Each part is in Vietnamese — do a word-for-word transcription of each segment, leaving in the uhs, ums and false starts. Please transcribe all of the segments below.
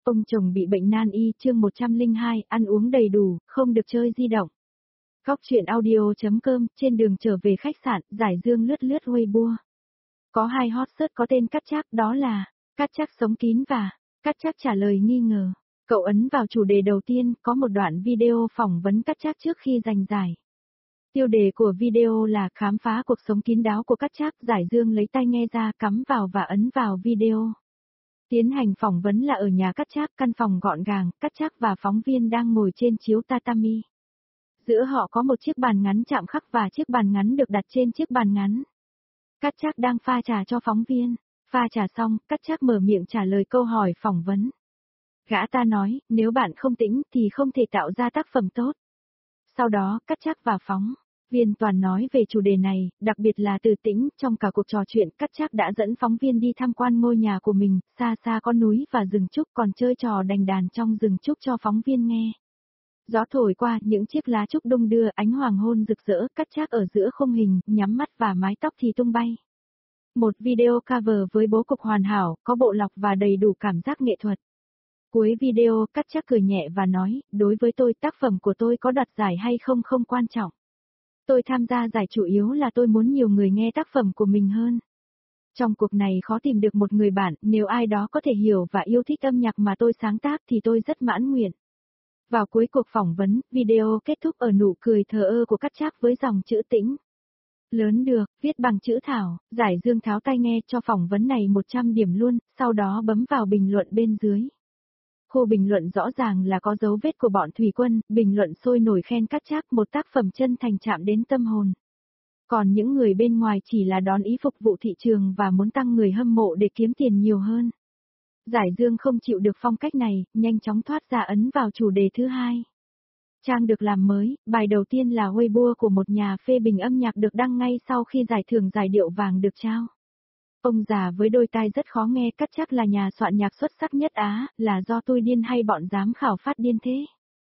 Ông chồng bị bệnh nan y chương một trăm lẻ hai, ăn uống đầy đủ, không được chơi di động. Góc chuyện audio.com, trên đường trở về khách sạn, Giải Dương lướt lướt Weibo. Có hai hot search có tên Cát Trác, đó là Cát Trác sống kín và Cát Trác trả lời nghi ngờ. Cậu ấn vào chủ đề đầu tiên, có một đoạn video phỏng vấn Cát Trác trước khi giành giải. Tiêu đề của video là khám phá cuộc sống kín đáo của Cát Trác. Giải Dương lấy tai nghe ra, cắm vào và ấn vào video. Tiến hành phỏng vấn là ở nhà Cát Trác, căn phòng gọn gàng, Cát Trác và phóng viên đang ngồi trên chiếu tatami. Giữa họ có một chiếc bàn ngắn chạm khắc và chiếc bàn ngắn được đặt trên chiếc bàn ngắn. Cát Trác đang pha trà cho phóng viên. Pha trà xong, Cát Trác mở miệng trả lời câu hỏi phỏng vấn. Gã ta nói, nếu bạn không tĩnh thì không thể tạo ra tác phẩm tốt. Sau đó, Cát Trác và phóng viên toàn nói về chủ đề này, đặc biệt là từ tĩnh. Trong cả cuộc trò chuyện, Cát Trác đã dẫn phóng viên đi tham quan ngôi nhà của mình, xa xa có núi và rừng trúc, còn chơi trò đành đàn trong rừng trúc cho phóng viên nghe. Gió thổi qua, những chiếc lá trúc đung đưa, ánh hoàng hôn rực rỡ, Cát Trác ở giữa khung hình, nhắm mắt và mái tóc thì tung bay. Một video cover với bố cục hoàn hảo, có bộ lọc và đầy đủ cảm giác nghệ thuật. Cuối video, Cát Trác cười nhẹ và nói, đối với tôi tác phẩm của tôi có đoạt giải hay không không quan trọng. Tôi tham gia giải chủ yếu là tôi muốn nhiều người nghe tác phẩm của mình hơn. Trong cuộc này khó tìm được một người bạn, nếu ai đó có thể hiểu và yêu thích âm nhạc mà tôi sáng tác thì tôi rất mãn nguyện. Vào cuối cuộc phỏng vấn, video kết thúc ở nụ cười thờ ơ của Cát Trác với dòng chữ tĩnh. Lớn được, viết bằng chữ thảo. Giải Dương tháo tai nghe cho phỏng vấn này một trăm điểm luôn, sau đó bấm vào bình luận bên dưới. Khu bình luận rõ ràng là có dấu vết của bọn thủy quân, bình luận sôi nổi khen Cát Trác một tác phẩm chân thành chạm đến tâm hồn. Còn những người bên ngoài chỉ là đón ý phục vụ thị trường và muốn tăng người hâm mộ để kiếm tiền nhiều hơn. Giải Dương không chịu được phong cách này, nhanh chóng thoát ra ấn vào chủ đề thứ hai. Trang được làm mới, bài đầu tiên là Weibo của một nhà phê bình âm nhạc được đăng ngay sau khi giải thưởng giải điệu vàng được trao. Ông già với đôi tai rất khó nghe, Cát Trác là nhà soạn nhạc xuất sắc nhất Á, là do tôi điên hay bọn giám khảo phát điên thế?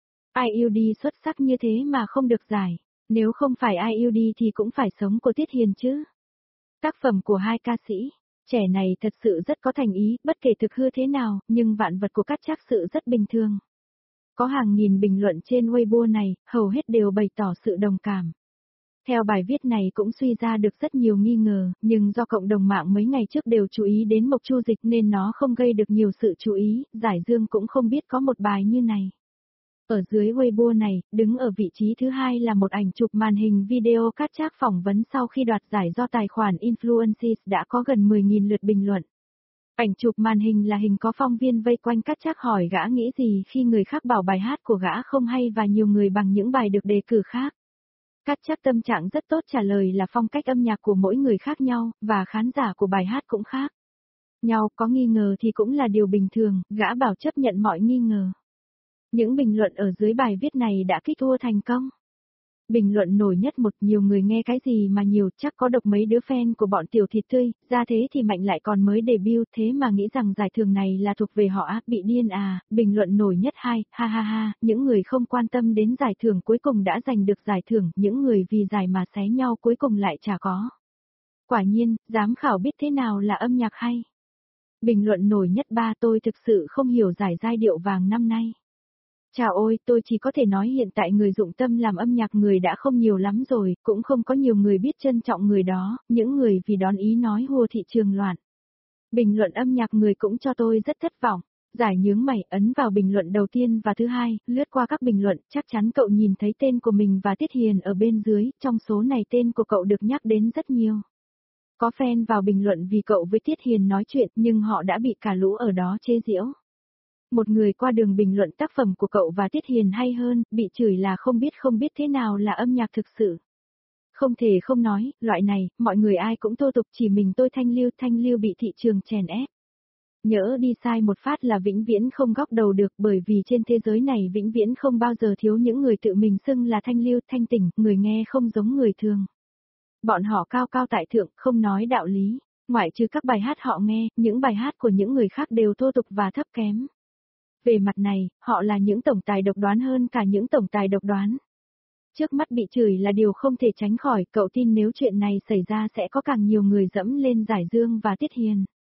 i u đê xuất sắc như thế mà không được giải, nếu không phải i u đê thì cũng phải sống của Tiết Hiền chứ. Tác phẩm của hai ca sĩ trẻ này thật sự rất có thành ý, bất kể thực hư thế nào, nhưng vạn vật của Cát Trác sự rất bình thường. Có hàng nghìn bình luận trên Weibo này, hầu hết đều bày tỏ sự đồng cảm. Theo bài viết này cũng suy ra được rất nhiều nghi ngờ, nhưng do cộng đồng mạng mấy ngày trước đều chú ý đến Mộc Chu Dịch nên nó không gây được nhiều sự chú ý, Giải Dương cũng không biết có một bài như này. Ở dưới Weibo này, đứng ở vị trí thứ hai là một ảnh chụp màn hình video Cát Trác phỏng vấn sau khi đoạt giải do tài khoản Influences đã có gần mười nghìn lượt bình luận. Ảnh chụp màn hình là hình có phóng viên vây quanh Cát Trác hỏi gã nghĩ gì khi người khác bảo bài hát của gã không hay và nhiều người bằng những bài được đề cử khác. Cát Trác tâm trạng rất tốt trả lời là phong cách âm nhạc của mỗi người khác nhau, và khán giả của bài hát cũng khác nhau, có nghi ngờ thì cũng là điều bình thường, gã bảo chấp nhận mọi nghi ngờ. Những bình luận ở dưới bài viết này đã kích thua thành công. Bình luận nổi nhất một, nhiều người nghe cái gì mà nhiều, chắc có độc mấy đứa fan của bọn tiểu thịt tươi, ra thế thì Mạnh lại còn mới debut thế mà nghĩ rằng giải thưởng này là thuộc về họ á, bị điên à. Bình luận nổi nhất hai, ha ha ha, những người không quan tâm đến giải thưởng cuối cùng đã giành được giải thưởng, những người vì giải mà xé nhau cuối cùng lại chả có. Quả nhiên, giám khảo biết thế nào là âm nhạc hay. Bình luận nổi nhất ba, tôi thực sự không hiểu giải giai điệu vàng năm nay. Chào ôi, tôi chỉ có thể nói hiện tại người dụng tâm làm âm nhạc người đã không nhiều lắm rồi, cũng không có nhiều người biết trân trọng người đó, những người vì đón ý nói hùa thị trường loạn. Bình luận âm nhạc người cũng cho tôi rất thất vọng. Giải nhướng mày, ấn vào bình luận đầu tiên và thứ hai, lướt qua các bình luận, chắc chắn cậu nhìn thấy tên của mình và Tiết Hiền ở bên dưới, trong số này tên của cậu được nhắc đến rất nhiều. Có fan vào bình luận vì cậu với Tiết Hiền nói chuyện nhưng họ đã bị cả lũ ở đó chê giễu. Một người qua đường bình luận tác phẩm của cậu và Tiết Hiền hay hơn, bị chửi là không biết không biết thế nào là âm nhạc thực sự. Không thể không nói, loại này, mọi người ai cũng thô tục, chỉ mình tôi thanh lưu, thanh lưu bị thị trường chèn ép. Nhỡ đi sai một phát là vĩnh viễn không góc đầu được, bởi vì trên thế giới này vĩnh viễn không bao giờ thiếu những người tự mình xưng là thanh lưu, thanh tỉnh, người nghe không giống người thường. Bọn họ cao cao tại thượng, không nói đạo lý, ngoại trừ các bài hát họ nghe, những bài hát của những người khác đều thô tục và thấp kém. Về mặt này, họ là những tổng tài độc đoán hơn cả những tổng tài độc đoán. Trước mắt bị chửi là điều không thể tránh khỏi, cậu tin nếu chuyện này xảy ra sẽ có càng nhiều người dẫm lên Giải Dương và Tiết Hiền.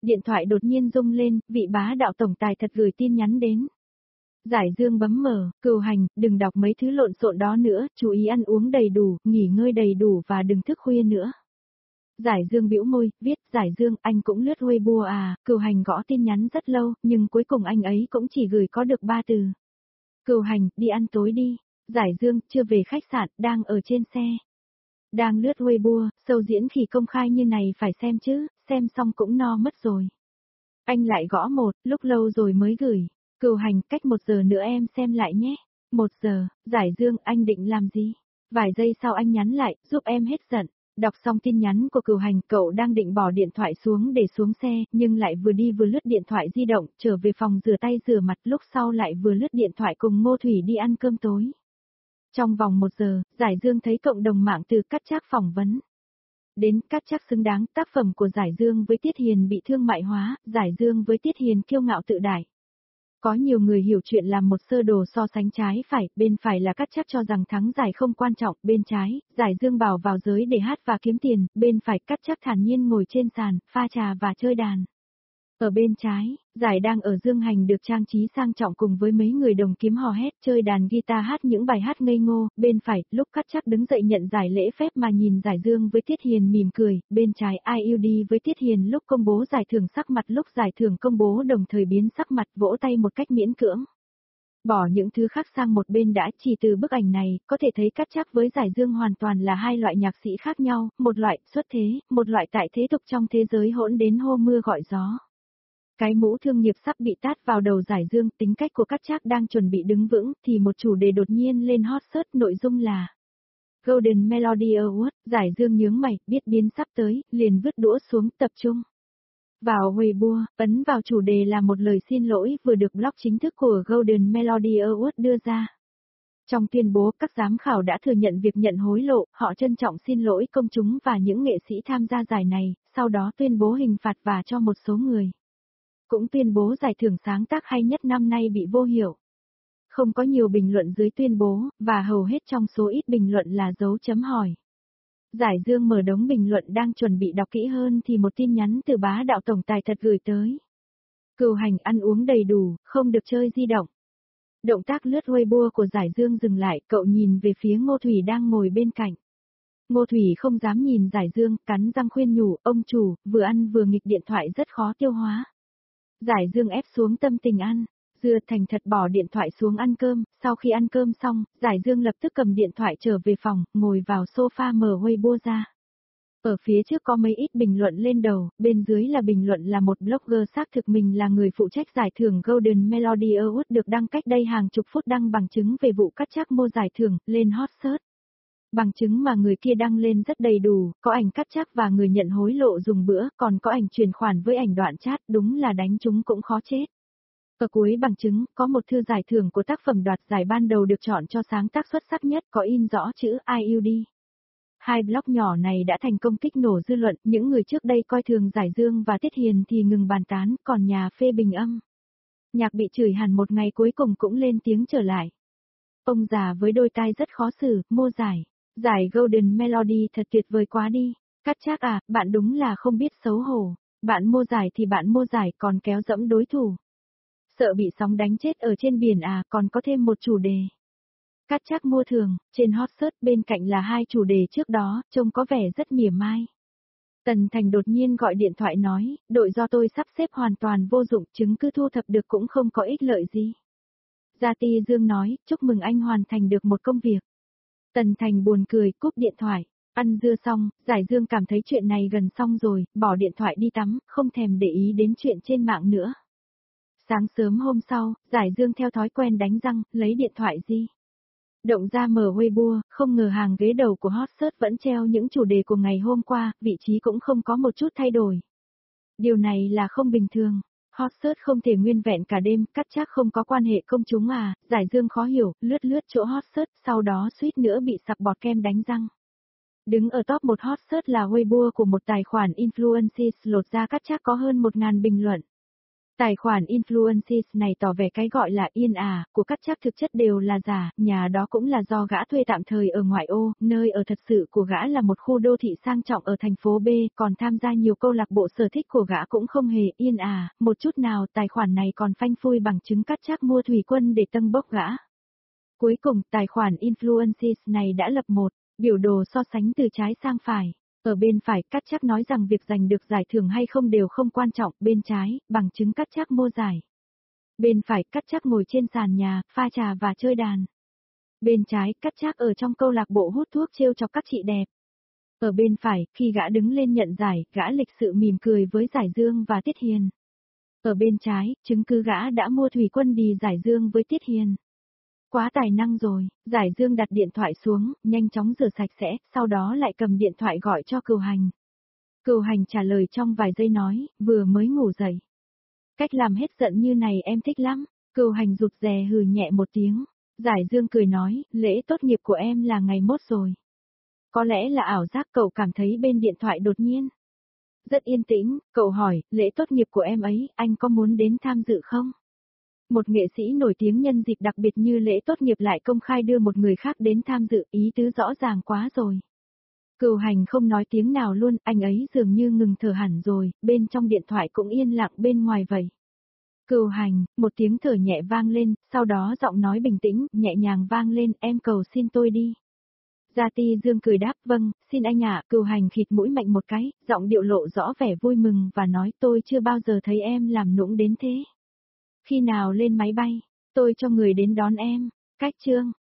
Điện thoại đột nhiên rung lên, vị bá đạo tổng tài thật gửi tin nhắn đến. Giải Dương bấm mở, Cửu Hành, đừng đọc mấy thứ lộn xộn đó nữa, chú ý ăn uống đầy đủ, nghỉ ngơi đầy đủ và đừng thức khuya nữa. Giải Dương bĩu môi, viết, Giải Dương, anh cũng lướt Weibo à, Cửu Hành gõ tin nhắn rất lâu, nhưng cuối cùng anh ấy cũng chỉ gửi có được ba từ. Cửu Hành, đi ăn tối đi. Giải Dương, chưa về khách sạn, đang ở trên xe. Đang lướt Weibo, sâu diễn khi công khai như này phải xem chứ, xem xong cũng no mất rồi. Anh lại gõ một, lúc lâu rồi mới gửi. Cửu Hành, cách một giờ nữa em xem lại nhé. Một giờ, Giải Dương, anh định làm gì? Vài giây sau anh nhắn lại, giúp em hết giận. Đọc xong tin nhắn của Cửu Hành, cậu đang định bỏ điện thoại xuống để xuống xe, nhưng lại vừa đi vừa lướt điện thoại di động, trở về phòng rửa tay rửa mặt, lúc sau lại vừa lướt điện thoại cùng Ngô Thủy đi ăn cơm tối. Trong vòng một giờ, Giải Dương thấy cộng đồng mạng từ Cát Trác phỏng vấn. Đến Cát Trác xứng đáng, tác phẩm của Giải Dương với Tiết Hiền bị thương mại hóa, Giải Dương với Tiết Hiền kiêu ngạo tự đại. Có nhiều người hiểu chuyện làm một sơ đồ so sánh trái phải, bên phải là Cát Trác cho rằng thắng giải không quan trọng, bên trái, Giải Dương bảo vào giới để hát và kiếm tiền, bên phải Cát Trác thản nhiên ngồi trên sàn, pha trà và chơi đàn. Ở bên trái, Giải đang ở Dương Hành được trang trí sang trọng cùng với mấy người đồng kiếm hò hét chơi đàn guitar hát những bài hát ngây ngô, bên phải, lúc Cát Trác đứng dậy nhận giải lễ phép mà nhìn Giải Dương với Tiết Hiền mỉm cười, bên trái ai yêu đi với Tiết Hiền lúc công bố giải thưởng sắc mặt lúc giải thưởng công bố đồng thời biến sắc mặt vỗ tay một cách miễn cưỡng. Bỏ những thứ khác sang một bên đã chỉ từ bức ảnh này, có thể thấy Cát Trác với Giải Dương hoàn toàn là hai loại nhạc sĩ khác nhau, một loại xuất thế, một loại tại thế tục trong thế giới hỗn đến hô mưa gọi gió. Cái mũ thương nghiệp sắp bị tát vào đầu Giải Dương, tính cách của Cát Trác đang chuẩn bị đứng vững, thì một chủ đề đột nhiên lên hot search, nội dung là Golden Melody Award, Giải Dương nhướng mày, biết biến sắp tới, liền vứt đũa xuống, tập trung. Vào Weibo, ấn vào chủ đề là một lời xin lỗi vừa được blog chính thức của Golden Melody Award đưa ra. Trong tuyên bố, các giám khảo đã thừa nhận việc nhận hối lộ, họ trân trọng xin lỗi công chúng và những nghệ sĩ tham gia giải này, sau đó tuyên bố hình phạt và cho một số người. Cũng tuyên bố giải thưởng sáng tác hay nhất năm nay bị vô hiệu. Không có nhiều bình luận dưới tuyên bố, và hầu hết trong số ít bình luận là dấu chấm hỏi. Giải Dương mở đống bình luận đang chuẩn bị đọc kỹ hơn thì một tin nhắn từ bá đạo tổng tài thật gửi tới. Cửu Hành ăn uống đầy đủ, không được chơi di động. Động tác lướt Weibo của Giải Dương dừng lại, cậu nhìn về phía Ngô Thủy đang ngồi bên cạnh. Ngô Thủy không dám nhìn Giải Dương, cắn răng khuyên nhủ, ông chủ, vừa ăn vừa nghịch điện thoại rất khó tiêu hóa. Giải Dương ép xuống tâm tình ăn, Dưa thành thật bỏ điện thoại xuống ăn cơm, sau khi ăn cơm xong, Giải Dương lập tức cầm điện thoại trở về phòng, ngồi vào sofa mở Weibo ra. Ở phía trước có mấy ít bình luận lên đầu, bên dưới là bình luận là một blogger xác thực mình là người phụ trách giải thưởng Golden Melody Award được đăng cách đây hàng chục phút đăng bằng chứng về vụ Cát Trác mua giải thưởng, lên hot search. Bằng chứng mà người kia đăng lên rất đầy đủ, có ảnh Cát Trác và người nhận hối lộ dùng bữa, còn có ảnh chuyển khoản với ảnh đoạn chat, đúng là đánh chúng cũng khó chết. Ở cuối bằng chứng, có một thư giải thưởng của tác phẩm đoạt giải ban đầu được chọn cho sáng tác xuất sắc nhất, có in rõ chữ I U D. Hai blog nhỏ này đã thành công kích nổ dư luận, những người trước đây coi thường Giải Dương và Tiết Hiền thì ngừng bàn tán, còn nhà phê bình âm. Nhạc bị chửi hẳn một ngày cuối cùng cũng lên tiếng trở lại. Ông già với đôi tai rất khó xử, mua giải. Giải Golden Melody thật tuyệt vời quá đi. Cát Trác à, bạn đúng là không biết xấu hổ. Bạn mua giải thì bạn mua giải còn kéo dẫm đối thủ. Sợ bị sóng đánh chết ở trên biển à, còn có thêm một chủ đề. Cát Trác mua thường, trên hot search bên cạnh là hai chủ đề trước đó, trông có vẻ rất mỉa mai. Tần Thành đột nhiên gọi điện thoại nói, đội do tôi sắp xếp hoàn toàn vô dụng, chứng cứ thu thập được cũng không có ích lợi gì. Gia Ti Dương nói, chúc mừng anh hoàn thành được một công việc. Tần Thành buồn cười, cúp điện thoại. Ăn dưa xong, Giải Dương cảm thấy chuyện này gần xong rồi, bỏ điện thoại đi tắm, không thèm để ý đến chuyện trên mạng nữa. Sáng sớm hôm sau, Giải Dương theo thói quen đánh răng, lấy điện thoại di động ra mở Weibo, không ngờ hàng ghế đầu của hot search vẫn treo những chủ đề của ngày hôm qua, vị trí cũng không có một chút thay đổi. Điều này là không bình thường. Hot search không thể nguyên vẹn cả đêm, Cát Trác không có quan hệ công chúng à, Giải Dương khó hiểu, lướt lướt chỗ hot search, sau đó suýt nữa bị sặc bọt kem đánh răng. Đứng ở top một hot search là Weibo của một tài khoản influencer lột ra Cát Trác có hơn một ngàn bình luận. Tài khoản influencers này tỏ vẻ cái gọi là yên ả của Cát Trác thực chất đều là giả, nhà đó cũng là do gã thuê tạm thời ở ngoại ô, nơi ở thật sự của gã là một khu đô thị sang trọng ở thành phố B, còn tham gia nhiều câu lạc bộ sở thích của gã cũng không hề yên ả, một chút nào. Tài khoản này còn phanh phui bằng chứng Cát Trác mua thủy quân để tâng bốc gã. Cuối cùng, tài khoản influencers này đã lập một biểu đồ so sánh từ trái sang phải. Ở bên phải, Cát Trác nói rằng việc giành được giải thưởng hay không đều không quan trọng, bên trái, bằng chứng Cát Trác mua giải. Bên phải, Cát Trác ngồi trên sàn nhà, pha trà và chơi đàn. Bên trái, Cát Trác ở trong câu lạc bộ hút thuốc trêu chọc các chị đẹp. Ở bên phải, khi gã đứng lên nhận giải, gã lịch sự mỉm cười với Giải Dương và Tiết Hiền. Ở bên trái, chứng cứ gã đã mua thủy quân đi Giải Dương với Tiết Hiền. Quá tài năng rồi, Giải Dương đặt điện thoại xuống, nhanh chóng rửa sạch sẽ, sau đó lại cầm điện thoại gọi cho Cửu Hành. Cửu Hành trả lời trong vài giây nói, vừa mới ngủ dậy. Cách làm hết giận như này em thích lắm. Cửu Hành rụt rè hừ nhẹ một tiếng. Giải Dương cười nói, lễ tốt nghiệp của em là ngày mốt rồi. Có lẽ là ảo giác, cậu cảm thấy bên điện thoại đột nhiên rất yên tĩnh, cậu hỏi, lễ tốt nghiệp của em ấy, anh có muốn đến tham dự không? Một nghệ sĩ nổi tiếng nhân dịp đặc biệt như lễ tốt nghiệp lại công khai đưa một người khác đến tham dự, ý tứ rõ ràng quá rồi. Cửu Hành không nói tiếng nào luôn, anh ấy dường như ngừng thở hẳn rồi, bên trong điện thoại cũng yên lặng bên ngoài vậy. Cửu Hành, một tiếng thở nhẹ vang lên, sau đó giọng nói bình tĩnh, nhẹ nhàng vang lên, em cầu xin tôi đi. Gia Ti Dương cười đáp, vâng, xin anh ạ. Cửu Hành khịt mũi mạnh một cái, giọng điệu lộ rõ vẻ vui mừng và nói, tôi chưa bao giờ thấy em làm nũng đến thế. Khi nào lên máy bay, tôi cho người đến đón em. Cách chương